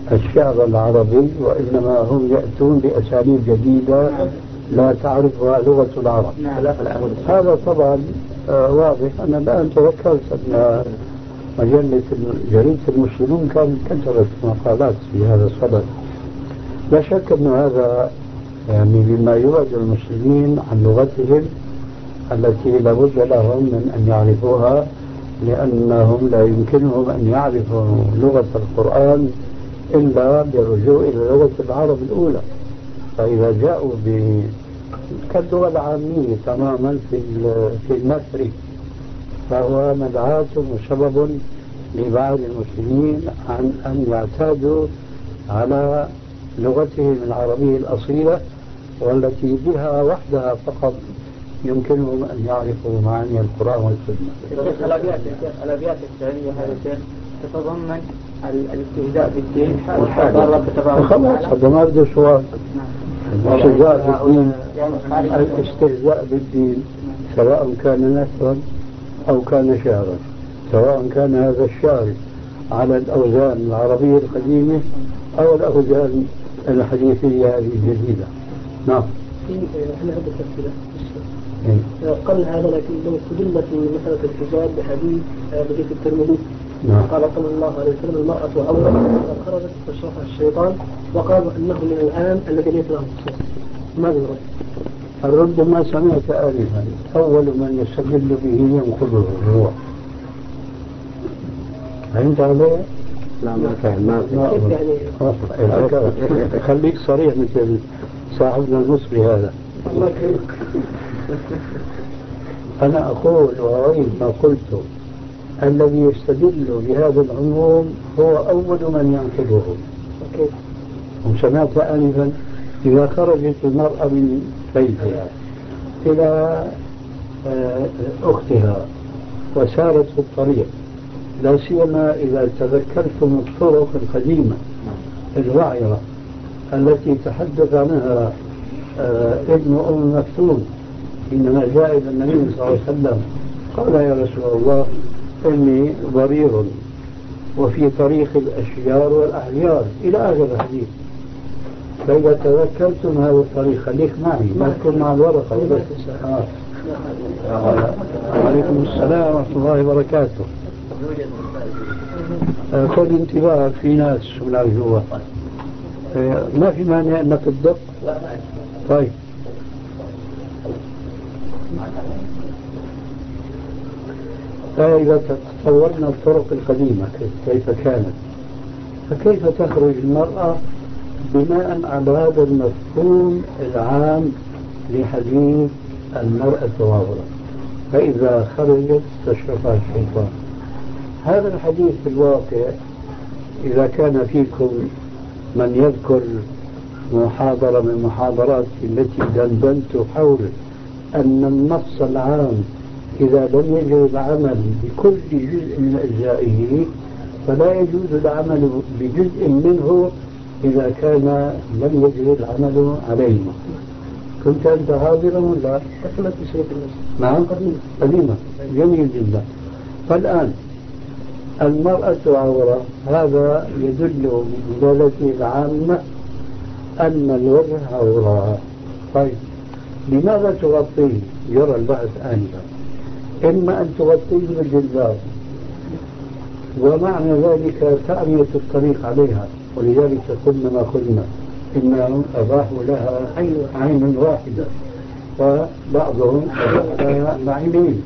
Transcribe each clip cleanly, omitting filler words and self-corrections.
الشعر العربي، وإنما هم يأتون بأساليب جديدة لا تعرفها لغة العرب. هذا طبعا واضح. أنا الآن تذكرت أن جريدة المسلمون كانت كتبت مقالات في هذا الصدد. لا شك أن هذا يعني بما يوعد المسلمين عن لغتهم التي لابد لهم من أن يعرفوها، لأنهم لا يمكنهم أن يعرفوا لغة القرآن إلا بالرجوع إلى لغة العرب الأولى. فإذا جاءوا كاللغة العامية تماما في النثر، فهو مدعاة وسبب لبعض المسلمين عن أن يعتادوا على لغتهم العربية الأصيلة، والتي بها وحدها فقط يمكنهم أن يعرفوا معاني القرآن والسنة. الأبيات الشعرية هذه تتضمن الاستهزاء بالدين خلاص هذا ما بده سؤال. الاستهزاء بالدين سواء كان نثرا أو كان شعرا، سواء كان هذا الشعر على الأوزان العربية القديمة أو الأوزان الحديثية هذه الجديدة. نعم. احنا عندنا تفسير قبل هذا، لكن لو استدل في مسألة الحجاب بحديث بجيت الترمذي قال صلى الله عليه وسلم: المرأة أولا خرجت فشرفها الشيطان، وقالوا أنه من الآن الذي ليس له صوت. ماذا يرد؟ الرد ما سمعت آلفا: أول من يستدل به ينقضه الروح. فهمت عليه؟ لا ما فهم. خليك صريح مثل صاحبنا المصري هذا. أنا أقول وأعيد ما قلته: الذي يستدل بهذا العموم هو أول من ينقضه. وسمعت آنفا: إذا خرجت المرأة من بيتها إلى أختها وسارت في الطريق، لا سيما إذا تذكرتم الطرق القديمة الوعرة التي تحدث عنها ابن أم مكتوم حينما جاء إلى النبي صلى الله عليه وسلم قال: يا رسول الله إني ضرير وفي طريق الأشجار والأحجار إلى آخر الحديث. فإذا تذكرتم هذا الطريق خليك معي، ما تكون مع الورقة بس. وعليكم السلام ورحمة الله وبركاته. خذ انتباهك، في ناس من الجوا، ما في مانع أنك تدق. طيب، فإذا تصورنا الطرق القديمة كيف كانت، فكيف تخرج المرأة بناء على هذا المفهوم العام لحديث المرأة عورة؟ فإذا خرجت تشرفها الشيطان. هذا الحديث في الواقع إذا كان فيكم من يذكر محاضرة من محاضراتي التي دندنت حول أن النص العام إذا لم يجوز العمل بكل جزء من أجزائه فلا يجوز العمل بجزء منه إذا كان لم يجوز العمل عليه. كنت أنت حاضرا ولا؟ أسمت بشيء نعم قديمة. جميل جدا. فالآن المرأة عورة، هذا يدل بدلالته العامة أن الوجه عورة. طيب، لماذا تغطيه؟ يرى البحث آنفا: إما أن تغطيه بالجلباب، ومعنى ذلك تعمية الطريق عليها، ولذلك قلنا ما قلنا إنهم أباحوا لها عين واحدة وبعضهم أباح لها عينين.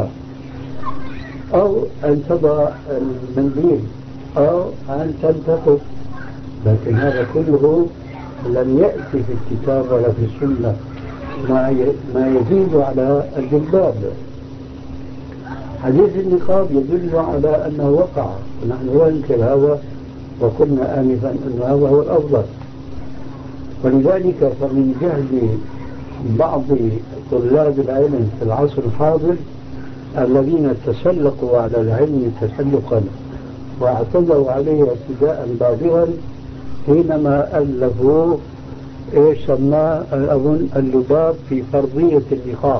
أو أن تضع المنديل أو أن تلتقط. لكن هذا كله لم يأتي في الكتاب ولا في السنة ما يزيد على الجلباب. حديث النقاب يدل على أنه وقع، ونحن لا ننكر هذا، وقلنا آنفا أن هذا هو الأفضل. ولذلك فمن جهل بعض طلاب العلم في العصر الحاضر الذين تسلقوا على العلم تسلقا واعتدوا عليه اعتداء بالغا حينما ألفوا سماه أظن اللباب في فرضية النقاب.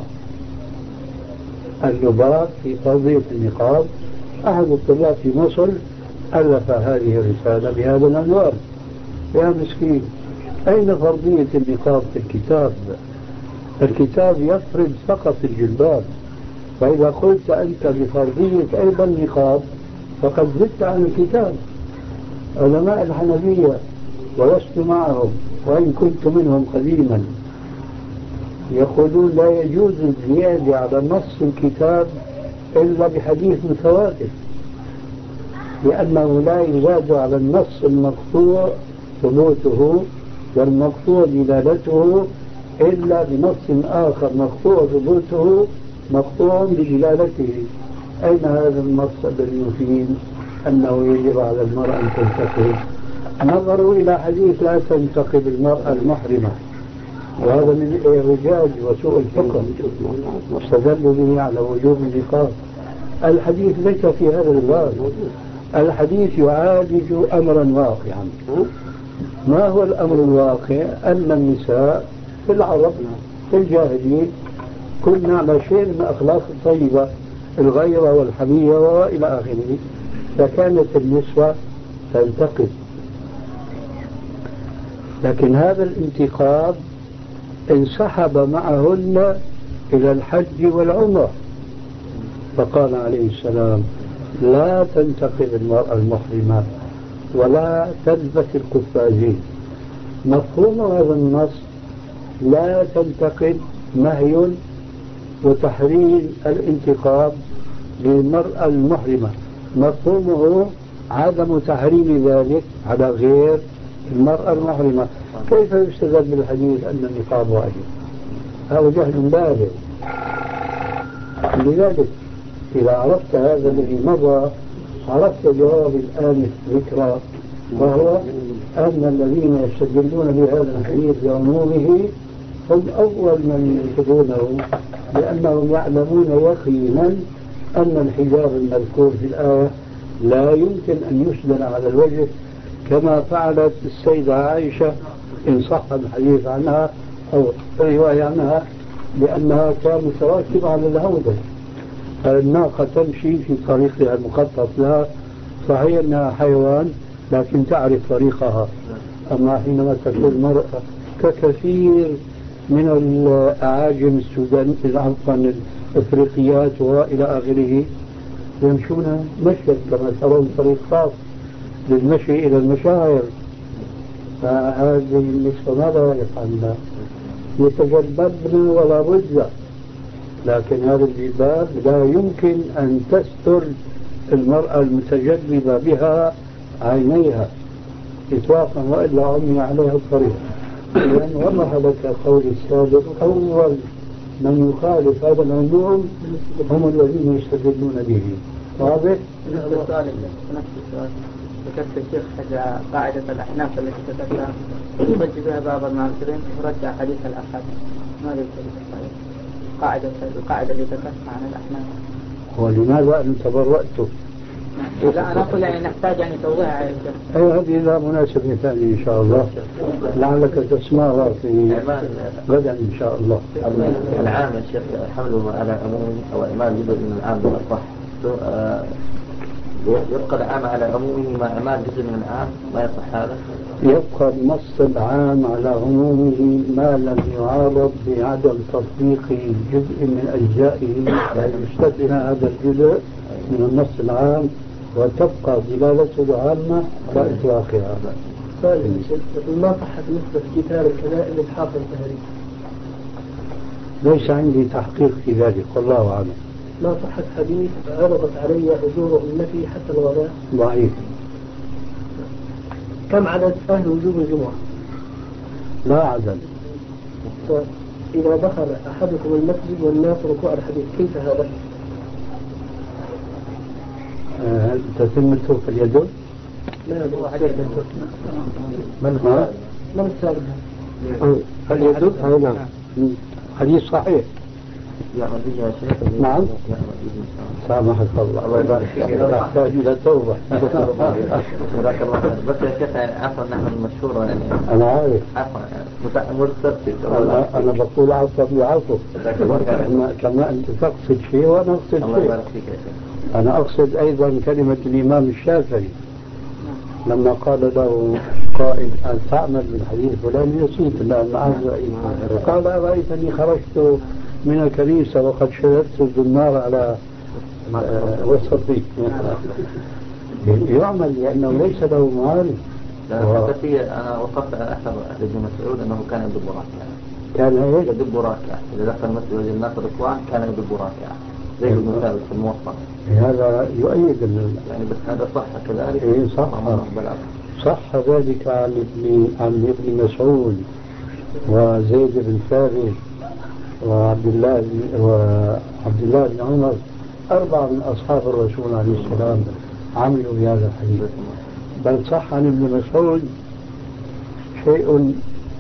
اللباب في فرضية النقاب. أحد الطلاب في مصر ألف هذه الرسالة بهذا العنوان. يا مسكين، أين فرضية النقاب في الكتاب؟ الكتاب يفرض فقط الجلباب، فإذا قلت أنت بفرضية أيضا النقاب فقد زدت عن الكتاب. علماء الحنفية ولست معهم وإن كنت منهم قديما يقولون لا يجوز الزيادة على نص الكتاب إلا بحديث متواتر، لأنه لا يزاد على النص المقطوع ثبوته والمقطوع دلالته إلا بنص آخر مقطوع ثبوته مقطوع بدلالته. أين هذا النص الذي يفيد أنه يجب على المرأة أن تنتقب؟ نظروا إلى حديث لا تنتقب المرأة المحرمة، وهذا من الإعوجاج وسوء الفقه، واستدلوا به على وجوب النقاب. الحديث ليس في هذا الباب، الحديث يعالج أمرا واقعا. ما هو الأمر الواقع؟ أن النساء في العرب في الجاهلية كن على شيء من الأخلاق الطيبة، الغيرة والحمية وإلى آخره، فكانت النسوة تنتقب. لكن هذا الانتقاب انسحب معهن إلى الحج والعمرة، فقال عليه السلام لا تنتقب المرأة المحرمة ولا تلبس القفازين. مفهوم هذا النص لا تنتقب نهي وتحريم الانتقاب للمرأة المحرمة، مفهومه عدم تحريم ذلك على غير المرأة المحرمة. كيف يستدل بالحديث أن النقاب واجب؟ هذا جهل بالغ. لذلك إذا عرفت هذا الذي مضى عرفت جواب الآن الذكرى، وهو أن الذين يستدلون بهذا الحديث بعمومه هم أول من ينقضونه، لأنهم يعلمون يقينا أن الحجاب المذكور في الآية لا يمكن أن يسدل على الوجه كما فعلت السيدة عائشة إن صح الحديث عنها أو الرواية عنها، لأنها كانت متراكبة على الهودج، الناقة تمشي في طريقها المخطط لها، صحيح أنها حيوان لكن تعرف طريقها. أما حينما تكون المرأة ككثير من الأعاجم السودانية عفوا الأفريقيات وإلى آخره يمشون مشيا كما ترون طريق خاص للمشي إلى المشاعر، فهذه النسوة ماذا يفعلن؟ يتجلبن ولا بد، لكن هذا الجلباب لا يمكن أن تستر المرأة المتجلبة بها عينيها إطلاقا، وإلا عمي عليها الطريق. لأن وضح لك قول السابق أول من يخالف هذا العموم هم الذين يستدلون به. واضح؟ نفس السؤال ذكرت الشيخ قاعدة الأحناف التي ذكرتها يرجع بها بعض المعاصرين يرجع حديث الأحد، ماذا يقول القاعدة اللي ذكرتها عن الأحناف؟ ولماذا أن تبرأت؟ لا أنا أقول يعني نحتاج يعني توضيح. أي هذه لا مناسبة ثانية إن شاء الله، لعلك تسمعها في غدا إن شاء الله. العام يا شيخ حمله على عموم أو إعمال جزء من العام بالأصح، يبقى العام على عمومه مع إعمال جزء من العام، ما يصح هذا؟ يبقى النص العام على عمومه ما لم يعارض بعدم تطبيق جزء من أجزائه، يعني يستثنى هذا الجزء من النص العام وتبقى دلالته العامة كإطلاقها. ما صحت نسبة كتاب الكلام للحافظ الزهري؟ ليس عندي تحقيق في ذلك والله أعلم. ما صحت حديث عرضت علي أجور أمتي حتى الغداء؟ ضعيف. كم عدد أهل وجوب الجمعة؟ لا عدد. إذا دخل أحدكم المسجد والناس ركوع الحديث كيف هذا؟ هل تتمته في اليد؟ لا هو حديث من السابق؟ اليد؟ نعم حديث صحيح. نعم سامحك الله يبارك فيك، تحتاج إلى توبة. جزاك الله خير. بس يا شيخ عفوا نحن المشهورة يعني أنا عارف عفوا مسترسل. أنا بقول عفوا بعفو كما أنت تقصد شيء وأنا أقصد شيء. الله شيء. يبارك فيك يا شيخ. أنا أقصد أيضا كلمة الإمام الشافعي لما قال له قائل أن تعمل بالحديث فلان يصيب لأن قال أرأيتني خرجت من الكنيسة وقد شددت الزنار على وسطي يعمل لأنه ليس له معارف. أنا وقفت على أثر ابن مسعود أنه كان يدب راكعا. كان إيه؟ يدب راكعا، إذا دخل المسجد وجد الناس ركوعا كان يدب راكعا زي ابن ثابت في الموطأ. هذا يؤيد يعني بس هذا صح كذلك. إيه صح. صح ذلك عن ابن مسعود وزيد بن ثابت وعبد الله بن عمر 4 من أصحاب الرسول عليه السلام عملوا بهذا الحديث. بل صح عن ابن مسعود شيء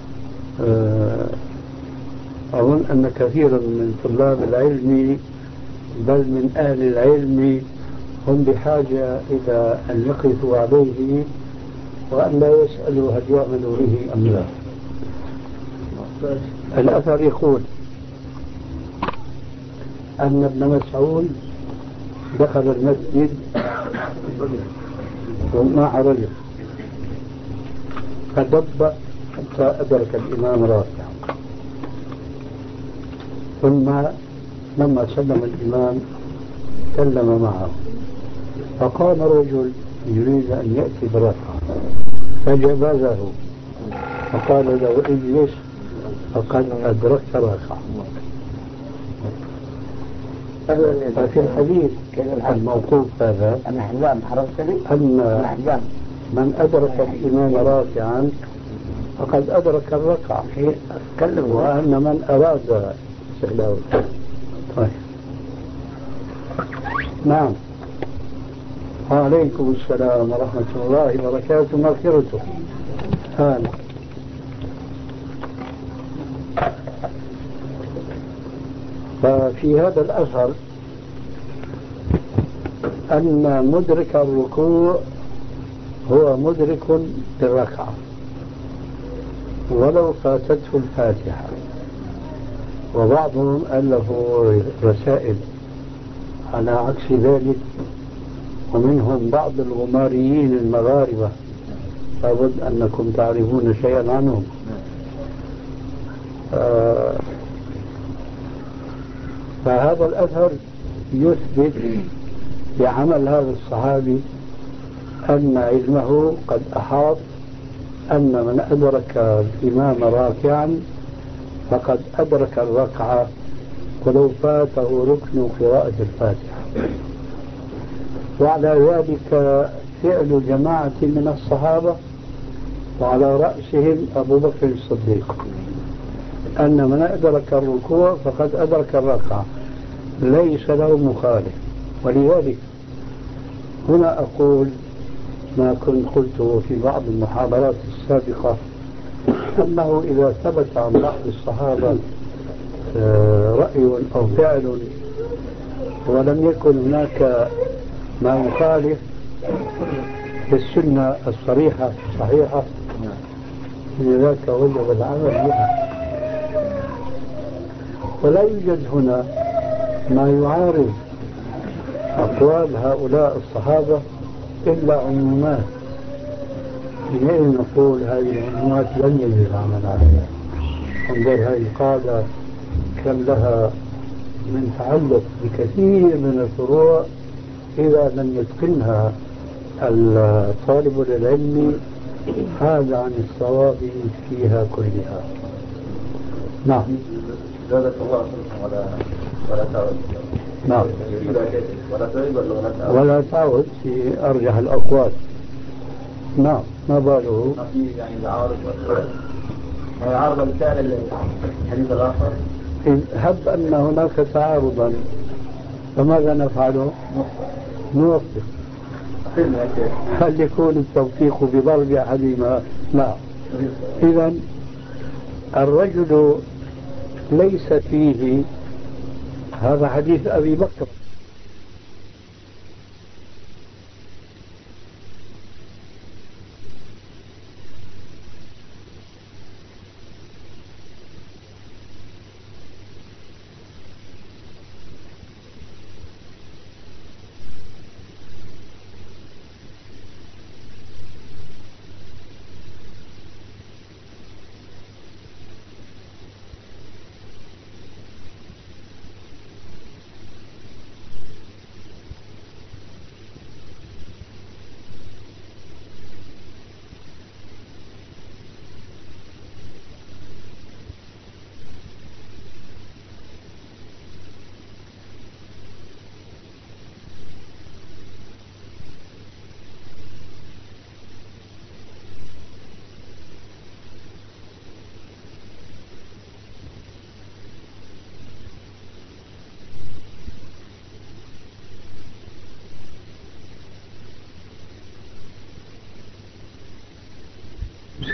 أظن أن كثيرا من طلاب العلم بل من أهل العلم هم بحاجة إلى أن يقفوا عليه وأن لا يسألوا هل يعملوا به أم لا. الأثر يقول أن ابن مسعود دخل المسجد ومع رجل فدب حتى أدرك الإمام راكعا، ثم لما سلم الإمام سلم معه، فقام رجل يريد أن يأتي بركعة فجبزه فقال له اجلس فقد أدركت ركعة. ففي الحديث الموقوف هذا أن من أدرك الإمام راكعا فقد أدرك الركعة، وأن من أراد استهلاك. طيب. نعم. وعليكم السلام ورحمة الله وبركاته مغفرته. هلا. ففي هذا الأثر أن مدرك الركوع هو مدرك للركعة ولو فاتته الفاتحة. وبعضهم ألفوا رسائل على عكس ذلك، ومنهم بعض الغماريين المغاربة لابد أنكم تعرفون شيئا عنهم. فهذا الأثر يثبت بعمل هذا الصحابي أن علمه قد أحاط أن من أدرك الإمام راكعا فقد أدرك الركعة ولو فاته ركن قراءة الفاتحة. وعلى ذلك فعل جماعة من الصحابة وعلى رأسهم أبو بكر الصديق أن من أدرك الركوع فقد أدرك الركعة ليس له مخالف. ولذلك هنا أقول ما كنت قلته في بعض المحاضرات السابقة أنه إذا ثبت عن بعض الصحابة رأي أو فعل ولم يكن هناك ما يخالف بالسنة الصريحة الصحيحة لذلك وجب العمل بها. ولا يوجد هنا ما يعارض أقوال هؤلاء الصحابة إلا عمومات، حينئذ نقول هذه العمومات لن يجب العمل عليها. انظر هذه القاعدة كم لها من تعلق بكثير من الفروع إذا لم يتقنها الطالب للعلم هذا عن الصواب فيها كلها. نعم. نعم. ولا تعود في أرجح الأقوال. نعم. ما باله يعني يعارض الفعل الحديث الآخر. هب أن هناك تعارضا فماذا نفعله؟ نوفق. هل يكون التوفيق بضرب أحدهما؟ لا. إذا الرجل ليس فيه هذا حديث أبي بكر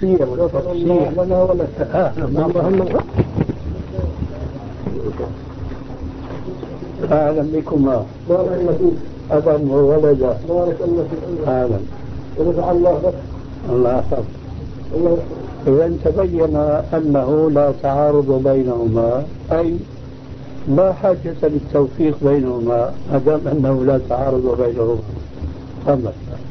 تفسير لنا ولا أهلا بكما بارك الله فيك أبا وولدا بارك الله فيك أهلا ونفع الله بك الله يحفظك. الله إذا تبين أنه لا تعارض بينهما، أي لا حاجة للتوفيق بينهما ما دام أنه لا تعارض بينهما. تفضل.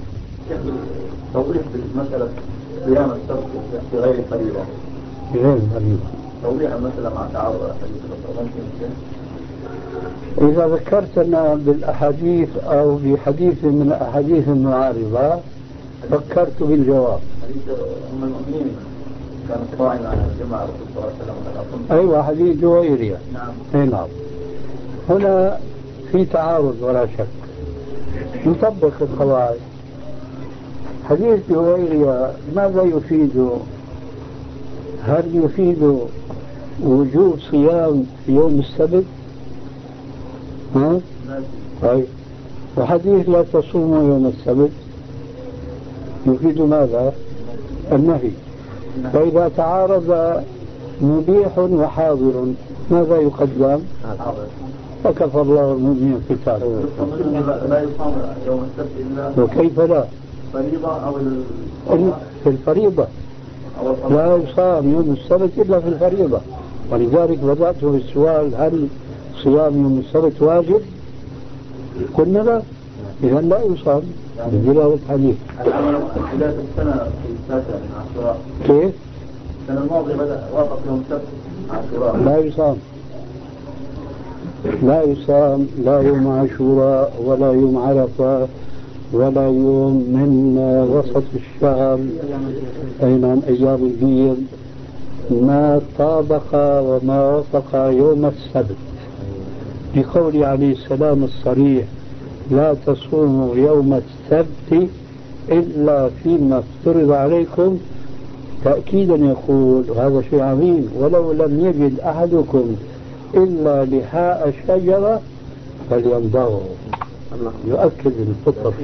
توضيح بالمسألة صيام السبت في غير فريضة. في غير فريضة. توضيح المسألة مع تعارض الأحاديث ممكن. إذا ذكرتنا بالأحاديث أو بحديث من الأحاديث المعارضة فكرت بالجواب. حديث أم المؤمنين كانت قائمة على جماعة الرسول صلى الله عليه وسلم. أيوة حديث جويرية. نعم. نعم. هنا في تعارض ولا شك. نطبق القواعد. حديث جويرية ماذا يفيد؟ هل يفيد وجوب صيام في يوم السبت؟ ها؟ طيب. وحديث لا تصوموا يوم السبت يفيد ماذا؟ النهي. فإذا تعارض مبيح وحاضر ماذا يقدم؟ فكفى الله المؤمنين قتاله. لا يصام يوم السبت إلا وكيف لا؟ فريضة أو في الفريضة لا يصام يوم السبت إلا في الفريضة. ولذلك بدأت بالسؤال هل صيام يوم السبت واجب؟ قلنا لا، إذا لا يصام بدلالة الحديث. العمل بداية السنة في التاسع من عاشوراء. كيف؟ السنة الماضية بدأ وافق يوم السبت عاشوراء. لا يصام، لا يصام لا يوم عاشوراء ولا يوم عرفة ولا يوم من وسط الشهر، أي من أيام البيض، ما طابق وما وافق يوم السبت، بقول عليه السلام الصريح لا تصوموا يوم السبت إلا فيما افترض عليكم، تأكيدا يقول هذا شيء عظيم ولو لم يجد أحدكم إلا لحاء شجرة فليمضغه، يؤكد الفطرة.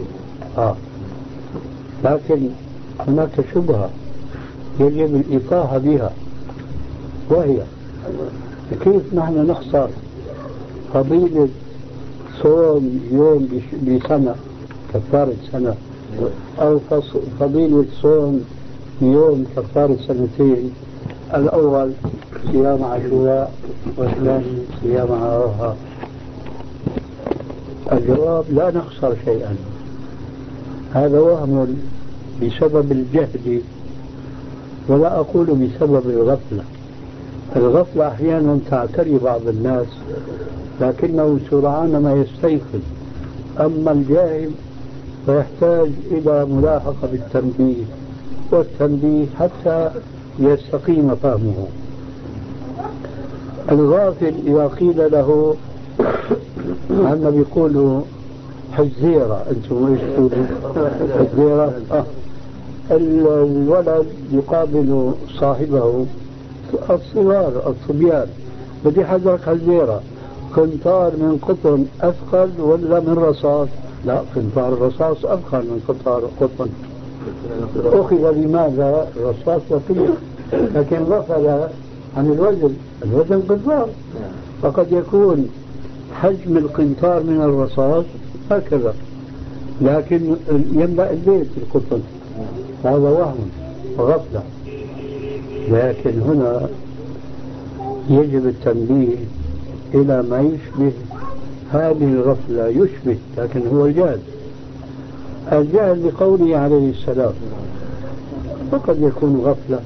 لكن هناك شبهة يجب الإيقاع بها، وهي كيف نحن نخسر فضيلة صوم يوم بسنة كفارة سنة، أو فضيلة صوم يوم كفارة سنتين، الأول صيام عاشوراء والثاني صيام عرفة؟ الجواب لا نخسر شيئا، هذا وهم بسبب الجهل، ولا أقول بسبب الغفلة. الغفلة أحيانا تعتري بعض الناس لكنه سرعان ما يستيقظ، أما الجاهل فيحتاج إلى ملاحقة بالتنبيه والتنبيه حتى يستقيم فهمه. الغافل إذا قيل له عنا بيقولوا حزيرة، أنتم إيش تقولوا؟ حزيرة. الولد يقابل صاحبه الصغار الصبيان، بدي حذرك حزيرة، قنطار من قطن أثقل ولا من رصاص؟ لا، قنطار الرصاص أثقل من قنطار قطن. أخذ لماذا؟ الرصاص دقيق، لكن غفل عن الوزن، الوزن قنطار، فقد يكون حجم القنطار من الرصاص هكذا، لكن يملأ البيت القطن، هذا وهم وغفلة. لكن هنا يجب التنبيه إلى ما يشبه هذه الغفلة، يشبه لكن هو الجهل. الجهل بقوله عليه السلام، فقد يكون غفلة،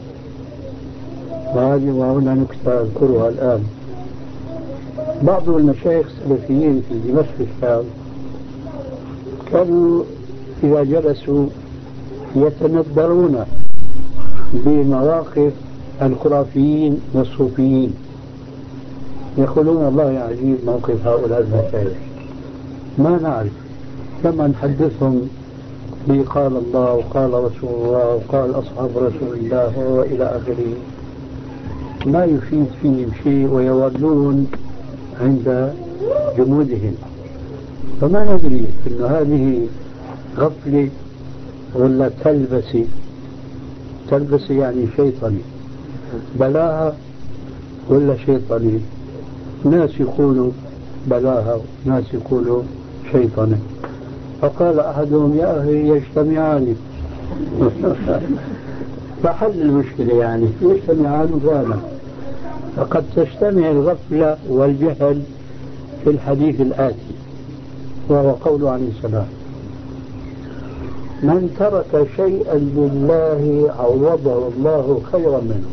وهنا نكتة أذكرها الآن. بعض المشايخ السلفيين في دمشق الشام كانوا إذا جلسوا يتندرون بمواقف الخرافيين والصوفيين، يقولون والله عجيب موقف هؤلاء المشايخ، ما نعرف، لما نحدثهم قال الله وقال رسول الله وقال أصحاب رسول الله وإلى آخره، ما يفيد فيهم شيء ويولون عند جمودهم. فما ندري أن هذه غفلة ولا تلبسة. تلبس يعني شيطاني، بلاها ولا شيطاني؟ ناس يقولوا بلاها وناس يقولوا شيطاني. فقال أحدهم يا أخي يجتمعان فحل المشكلة يعني يجتمعان فعلا. فقد تجتمع الغفلة والجهل في الحديث الآتي، وهو قوله عليه السلام: من ترك شيئا لله عوضه الله خيرا منه.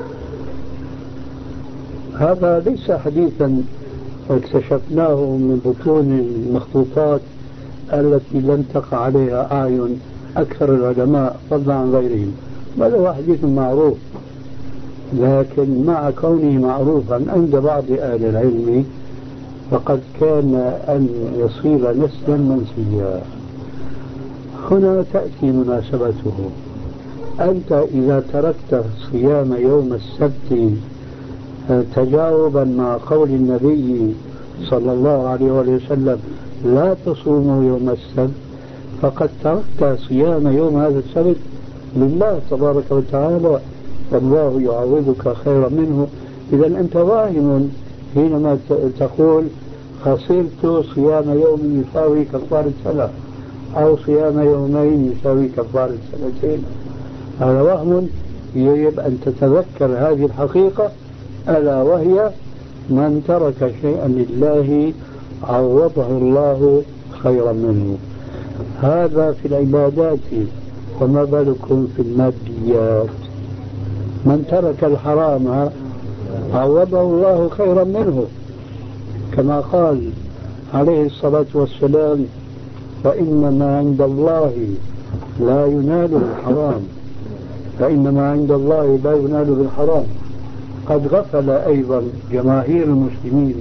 هذا ليس حديثا اكتشفناه من بطون المخطوطات التي لم تقع عليها أعين أكثر العلماء فضلا عن غيرهم، بل هو حديث معروف، لكن مع كونه معروفا عند بعض أهل العلم فقد كان أن يصير نسلا منسيا. هنا تأتي مناسبته. أنت إذا تركت صيام يوم السبت تجاوبا مع قول النبي صلى الله عليه وسلم لا تصوموا يوم السبت، فقد تركت صيام يوم هذا السبت لله تبارك وتعالى، والله يعوضك خيرا منه. إذا أنت واهم حينما تقول خسرت صيام يوم يساوي كفارة سنة أو صيام يومين يساوي كفارة سنتين. هذا وهم. يجب أن تتذكر هذه الحقيقة، ألا وهي من ترك شيئا لله عوضه الله خيرا منه. هذا في العبادات، وما بالكم في الماديات؟ من ترك الحرام عوضه الله خيرا منه، كما قال عليه الصلاة والسلام: فإن ما عند الله لا ينال بالحرام، فإن ما عند الله لا ينال بالحرام. قد غفل أيضا جماهير المسلمين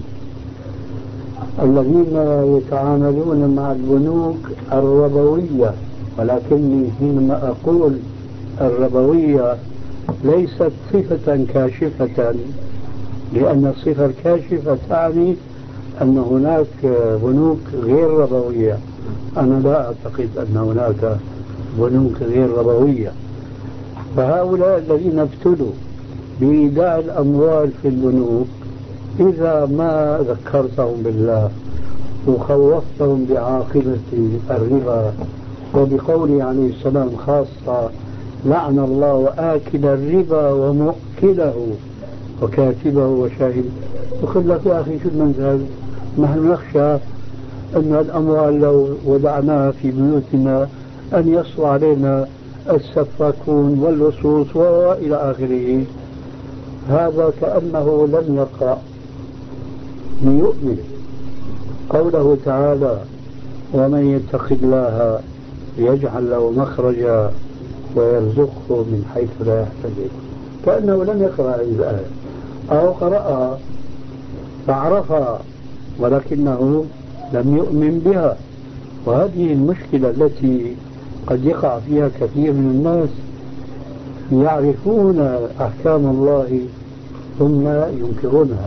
الذين يتعاملون مع البنوك الربوية، ولكني حينما أقول الربوية ليست صفة كاشفة، لأن الصفة الكاشفة تعني أن هناك بنوك غير ربوية. أنا لا أعتقد أن هناك بنوك غير ربوية. فهؤلاء الذين ابتلوا بإيداع الأموال في البنوك، إذا ما ذكرتهم بالله وخوفتهم بعاقبة الربا، وبقوله عليه السلام خاصة: لعن الله آكل الربا ومؤكله وكاتبه وشاهده. وقل لك يا أخي شو المنزل؟ نحن نخشى أن الأموال لو وضعناها في بيوتنا أن يصل علينا السفاكون واللصوص وإلى آخره. هذا كأنه لم يقرأ ليؤمن. قوله تعالى: ومن يتق الله يجعل له مخرجا ويرزقه من حيث لا يحتسب، كأنه لم يقرأ الآية أو قرأها فعرفها ولكنه لم يؤمن بها. وهذه المشكلة التي قد يقع فيها كثير من الناس، يعرفون أحكام الله ثم ينكرونها.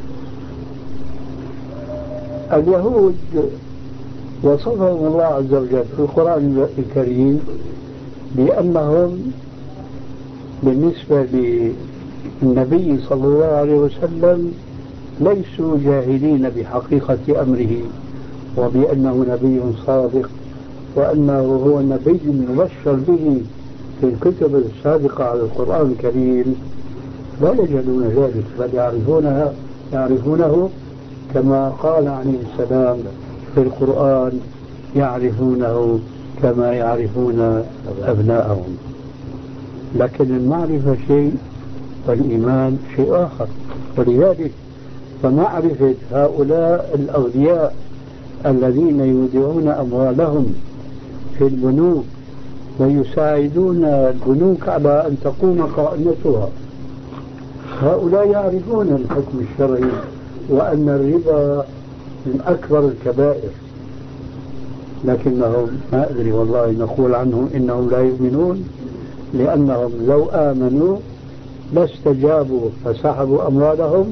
اليهود وصفهم الله عز وجل في القرآن الكريم بأنهم بالنسبة للنبي صلى الله عليه وسلم ليسوا جاهلين بحقيقة أمره، وبأنه نبي صادق، وأنه هو نبي مبشر به في الكتب السابقة على القرآن الكريم. لا يجهلون ذلك، بل يعرفونه كما قال عليه السلام في القرآن: يعرفونه كما يعرفون أبناءهم. لكن المعرفة شيء والإيمان شيء آخر. ولذلك فمعرفة هؤلاء الأغنياء الذين يودعون أموالهم في البنوك ويساعدون البنوك على أن تقوم قائمتها، هؤلاء يعرفون الحكم الشرعي وأن الربا من أكبر الكبائر، لكنهم ما أدري والله نقول عنهم إنهم لا يؤمنون، لأنهم لو آمنوا لاستجابوا فسحبوا أموالهم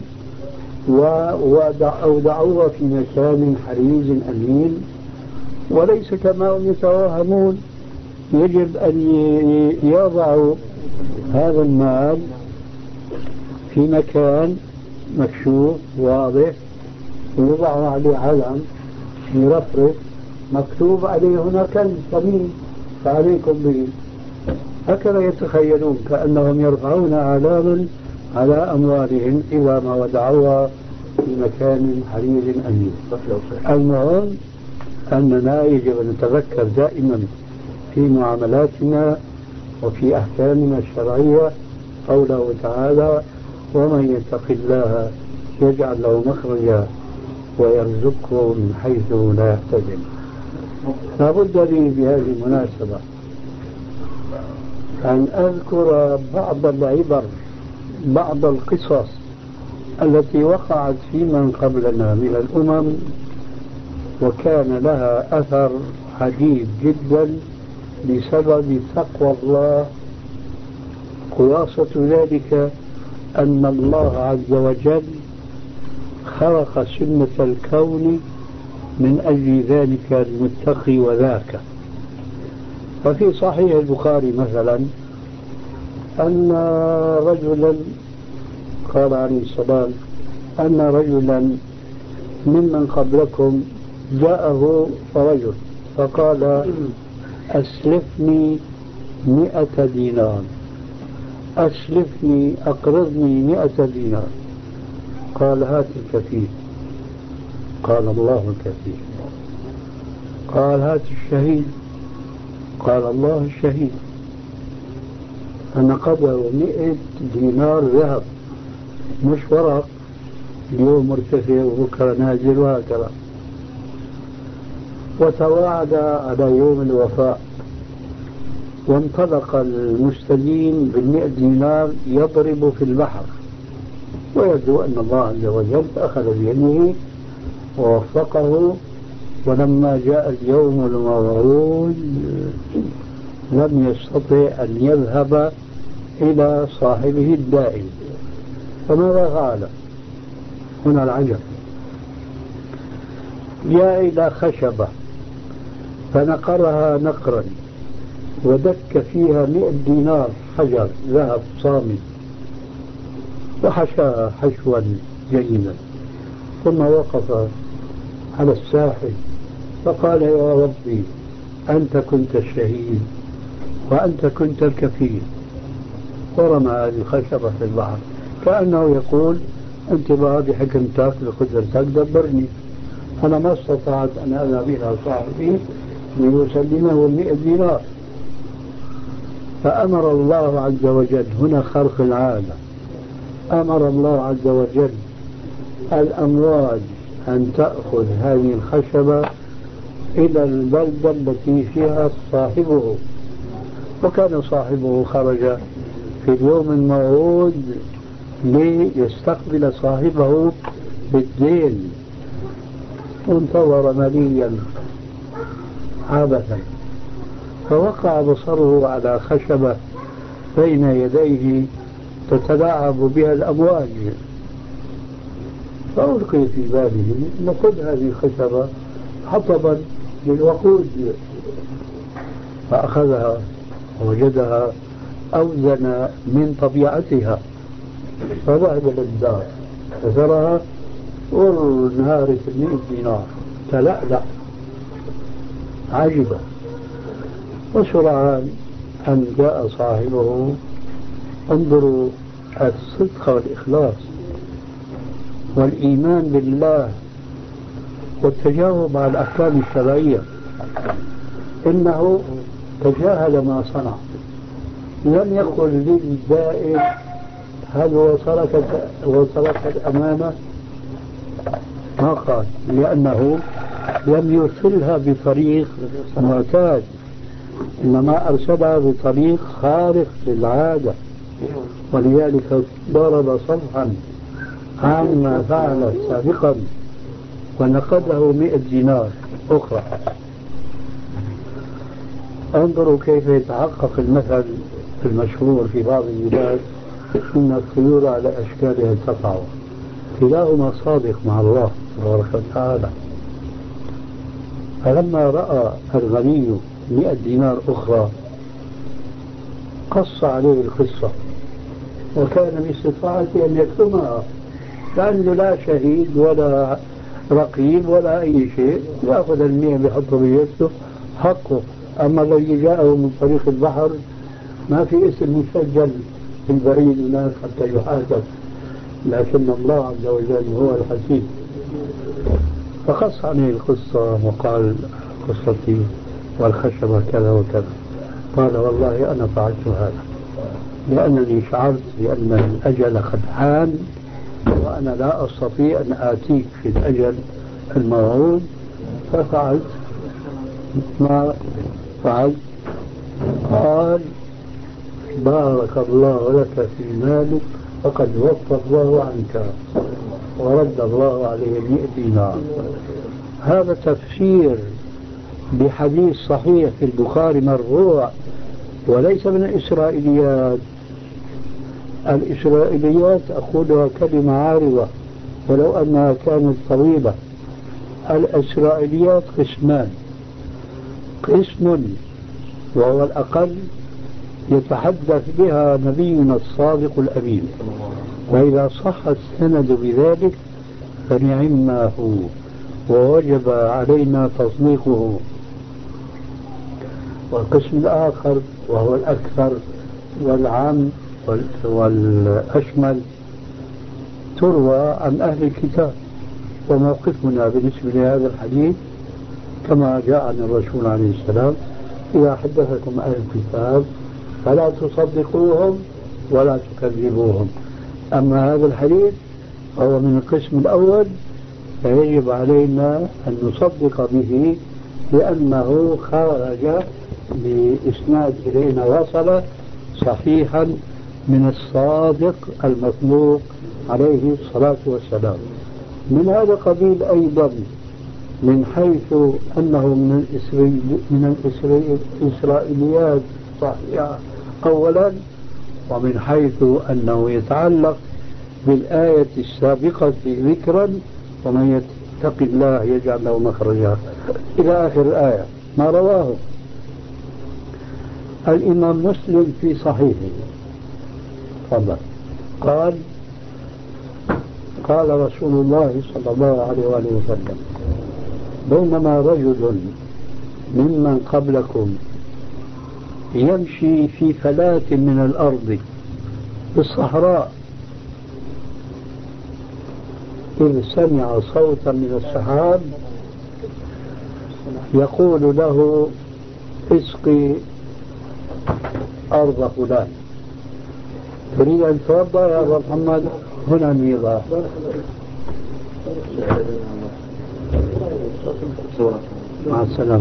وأودعوها في مكان حريز أمين. وليس كما هم يتوهمون، يجب أن يضعوا هذا المال في مكان مكشوف واضح ويوضع عليه علم يرفرف مكتوب عليه هنا كنز ثمين فعليكم به. هكذا يتخيلون كأنهم يرفعون أعلاما على أموالهم إذا ما ودعوها في مكان حرير أمين. المهم أننا يجب أن نتذكر دائما في معاملاتنا وفي أحكامنا الشرعية قوله تعالى: ومن يتق الله يجعل له مخرجا ويرزقه من حيث لا يحتسب. لا بد لي بهذه المناسبة أن أذكر بعض العبر، بعض القصص التي وقعت في من قبلنا من الأمم وكان لها أثر عجيب جدا بسبب تقوى الله. خلاصة ذلك أن الله عز وجل خلق سنة الكون من أجل ذلك المتقي وذاك. ففي صحيح البخاري مثلا أن رجلا قال عليه السلام أن رجلا ممن قبلكم جاءه رجل فقال: أسلفني 100 دينار، أسلفني أقرضني 100 دينار. قال: هات الكفيل. قال: الله الكفيل. قال: هات الشهيد. قال: الله الشهيد. فنقضه 100 دينار ذهب، مش ورق اليوم مرتفع وبكرة نازل وهكذا. وتواعد على يوم الوفاء، وانطلق المستدين بال100 دينار يضرب في البحر ويبدو أن الله عز وجل أخذ بيده ووفقه. ولما جاء اليوم الموعود لم يستطع أن يذهب إلى صاحبه الدائم. فماذا فعل؟ هنا العجب. جاء إلى خشبة فنقرها نقرا ودك فيها 100 دينار حجر ذهب صامت وحشاها حشوا جيدا، ثم وقف على الساحل فقال: يا ربي أنت كنت الشهيد وأنت كنت الكفيل، ورمى هذه الخشبة في البحر كأنه يقول: أنت بهذه حكمتك لقدرتك دبرني، أنا ما استطعت أن أذهب إلى صاحبي ليسلمه 100 دينار. فأمر الله عز وجل، هنا خرق العادة، أمر الله عز وجل الأمواج أن تأخذ هذه الخشبة إلى البلدة التي فيها صاحبه. وكان صاحبه خرج في اليوم الموعود ليستقبل صاحبه بالدين، وانتظر مليا عبثا، فوقع بصره على خشبة بين يديه تتلاعب بها الأمواج، فألقي في باله أن خذ هذه الخشبة حطبا للوقود، فأخذها ووجدها أوزن من طبيعتها، فذهب للدار فزرها وانهارت 100 دينار، تلألأ عجبا. وسرعان أن جاء صاحبه. انظروا الصدق والإخلاص والإيمان بالله والتجاوب على الأحكام الشرعية. إنه تجاهل ما صنع، لم يقل للبائع: هل وصلك الأمانة؟ ما قال، لأنه لم يرسلها بطريق معتاد، إنما أرسلها بطريق خارق للعادة، ولذلك ضرب صفحا عما فعل سابقا ونقده 100 دينار أخرى. انظروا كيف يتحقق المثل المشهور في بعض البلاد: إن الطيور على أشكالها تقع. كلاهما صادق مع الله تبارك وتعالى. فلما رأى الغني 100 دينار أخرى قص عليه القصة، وكان باستطاعته أن يكتمها، لأنه لا شهيد ولا رقيب ولا أي شيء، يأخذ المية بحطه بيده حقه. أما الذي جاءه من طريق البحر ما في اسم مسجل في البعيد هناك حتى يحاسب، لكن الله عز وجل هو الحكيم. فقص عليه القصة وقال قصتي والخشبة كذا وكذا. قال والله أنا فعلت هذا لأنني شعرت بأن الأجل قد حان، وأنا لا أستطيع أن آتيك في الأجل الموعود، ففعلت ما فعلت. قال بارك الله لك في مالك فقد وفى الله عنك ورد الله عليه 100 دينار. هذا تفسير بحديث صحيح في البخاري مرفوع، وليس من الإسرائيليات. الإسرائيليات أقولها كلمة عارضة ولو أنها كانت طويلة. الإسرائيليات قسمان: قسم وهو الأقل يتحدث بها نبينا الصادق الأمين، وإذا صح السند بذلك فنعم ما هو ووجب علينا تصديقه. والقسم الآخر وهو الأكثر والعام والأشمل تروى عن أهل الكتاب. وموقفنا بالنسبة لهذا الحديث كما جاء عن الرسول عليه السلام: إذا حدثكم أهل الكتاب فلا تصدقوهم ولا تكذبوهم. أما هذا الحديث فهو من القسم الأول، فيجب علينا أن نصدق به لأنه خرج بإسناد إلينا وصل صحيحا من الصادق المصدوق عليه الصلاة والسلام. من هذا القبيل أيضا من حيث أنه من الإسرائيليات صحيحة أولا، ومن حيث أنه يتعلق بالآية السابقة ذكرا: ومن يتق الله يجعل له مخرجا إلى آخر الآية. ما رواه الإمام مسلم في صحيحه تفضل. قال رسول الله صلى الله عليه وآله وسلم: بينما رجل ممن قبلكم يمشي في فلاة من الأرض في الصحراء إذ سمع صوتا من السحاب يقول له: اسقي أرض فلان. تريد أن تتوضأ يا أبا محمد؟ هنا النظام. مع السلامة.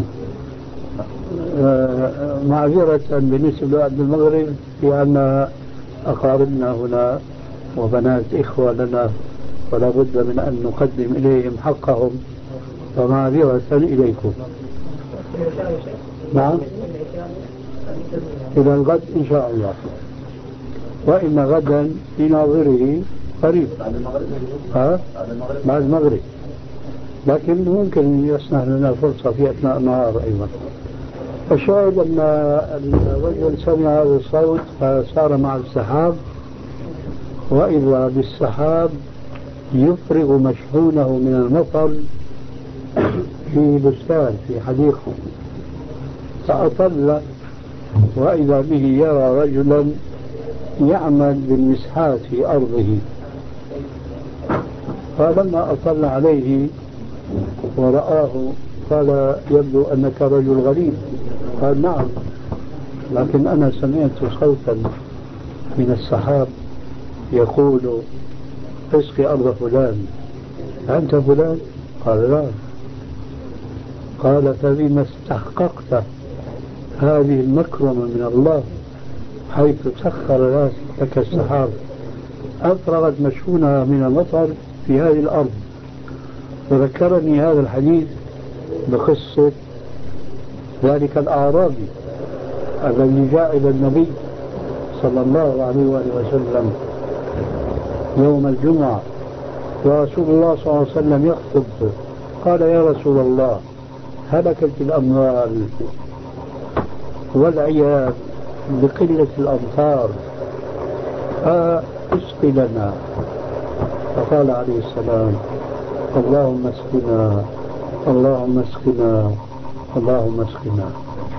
معذرة بالنسبة لأهل المغرب لأن أقاربنا هنا وبنات إخوة لنا ولا بد من أن نقدم إليهم حقهم، فمعذرة إليكم. نعم، إلى الغد إن شاء الله، وإن غدا في ناظره قريب بعد المغرب، لكن ممكن يصنع لنا فرصة في أثناء النهار أيضا. الشاهد أن الرجل سمع هذا الصوت فسار مع السحاب، وإذا بالسحاب يفرغ مشحونه من المطر في بستان في حديقة، فأطل وإذا به يرى رجلا يعمل بالمسحات في أرضه. فلما أطل عليه ورآه قال: يبدو أنك رجل غريب. قال: نعم، لكن أنا سمعت صوتا من السحاب يقول: اسقي أرض فلان. أنت فلان؟ قال: لا. قال: فبما استحققت هذه المكرمة من الله حيث سخر لك السحاب أفرغت مشحونها من المطر في هذه الأرض. وذكرني هذا الحديث بقصة ذلك الأعرابي الذي جاء إلى النبي صلى الله عليه وآله وسلم يوم الجمعة ورسول الله صلى الله عليه وسلم يخطب. قال: يا رسول الله، هلكت الأموال والعيال بقلة الأمطار فاسق لنا. فقال عليه السلام: اللهم اسقنا، اللهم اسقنا، اللهم اسقنا.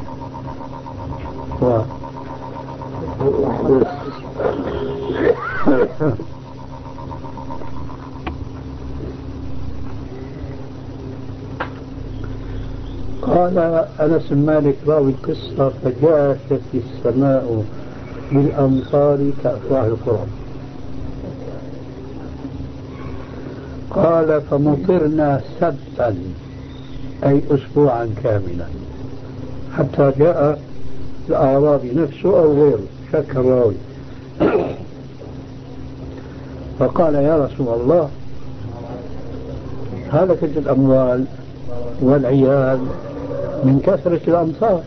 قال أنس بن مالك راوي القصة: فجاشت السماء بالأمطار كأفواه القرى. قال: فمطرنا سبتا، أي أسبوعا كاملا، حتى جاء الأعرابي نفسه أو غيره، شك الراوي، فقال: يا رسول الله، هلكت الأموال والعيال من كثرة الأمطار،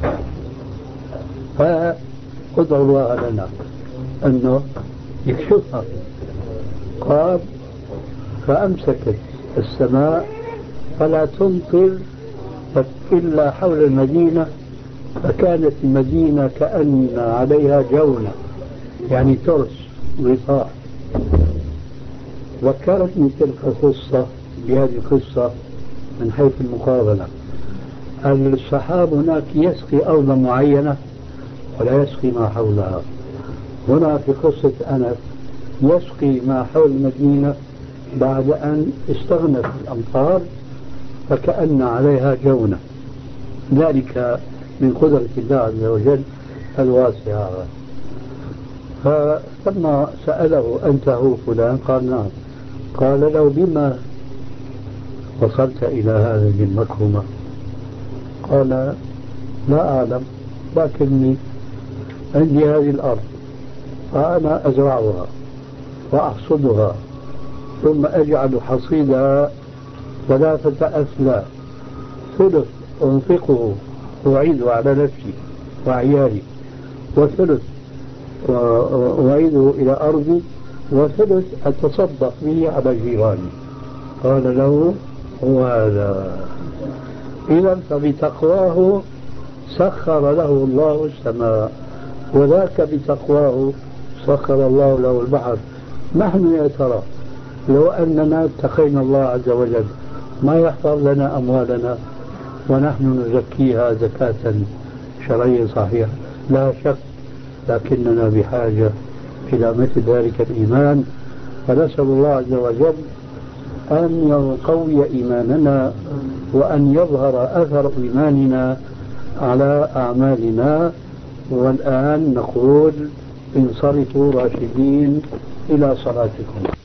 فادعوا الله لنا أنه يكشفها. قال: فأمسكت السماء فلا تمطر إلا حول المدينة، فكانت المدينة كأن عليها جونة، يعني ترس غطاء. ذكرتني تلك القصة بهذه القصة من حيث المقابلة. السحاب هناك يسقي أرضا معينة ولا يسقي ما حولها. هنا في قصة أنس يسقي ما حول المدينة بعد أن استغنت الأمطار فكأن عليها جونة، ذلك من قدرة الله عز وجل الواسعة. فلما سأله: أنت هو فلان؟ قال: نعم. قال له: بما وصلت إلى هذه المكرمة؟ قال: لا أعلم، لكني عندي هذه الأرض فأنا أزرعها وأحصدها ثم أجعل حصيدها 3 أفلا، ثلث أنفقه وأعيده على نفسي وعيالي، وثلث أعيده إلى أرضي، وثلث أتصدق به على جيراني. قال له: هو هذا. إذا فبتقواه سخر له الله السماء، وذاك بتقواه سخر الله له البحر. نحن يا ترى لو أننا اتقينا الله عز وجل ما يحفظ لنا أموالنا ونحن نزكيها زكاة شرعية صحيحة؟ لا شك، لكننا بحاجة إلى مثل ذلك الإيمان. فنسأل الله عز وجل أن يقوي إيماننا وأن يظهر أثر إيماننا على أعمالنا. والآن نقول: انصرفوا راشدين إلى صلاتكم.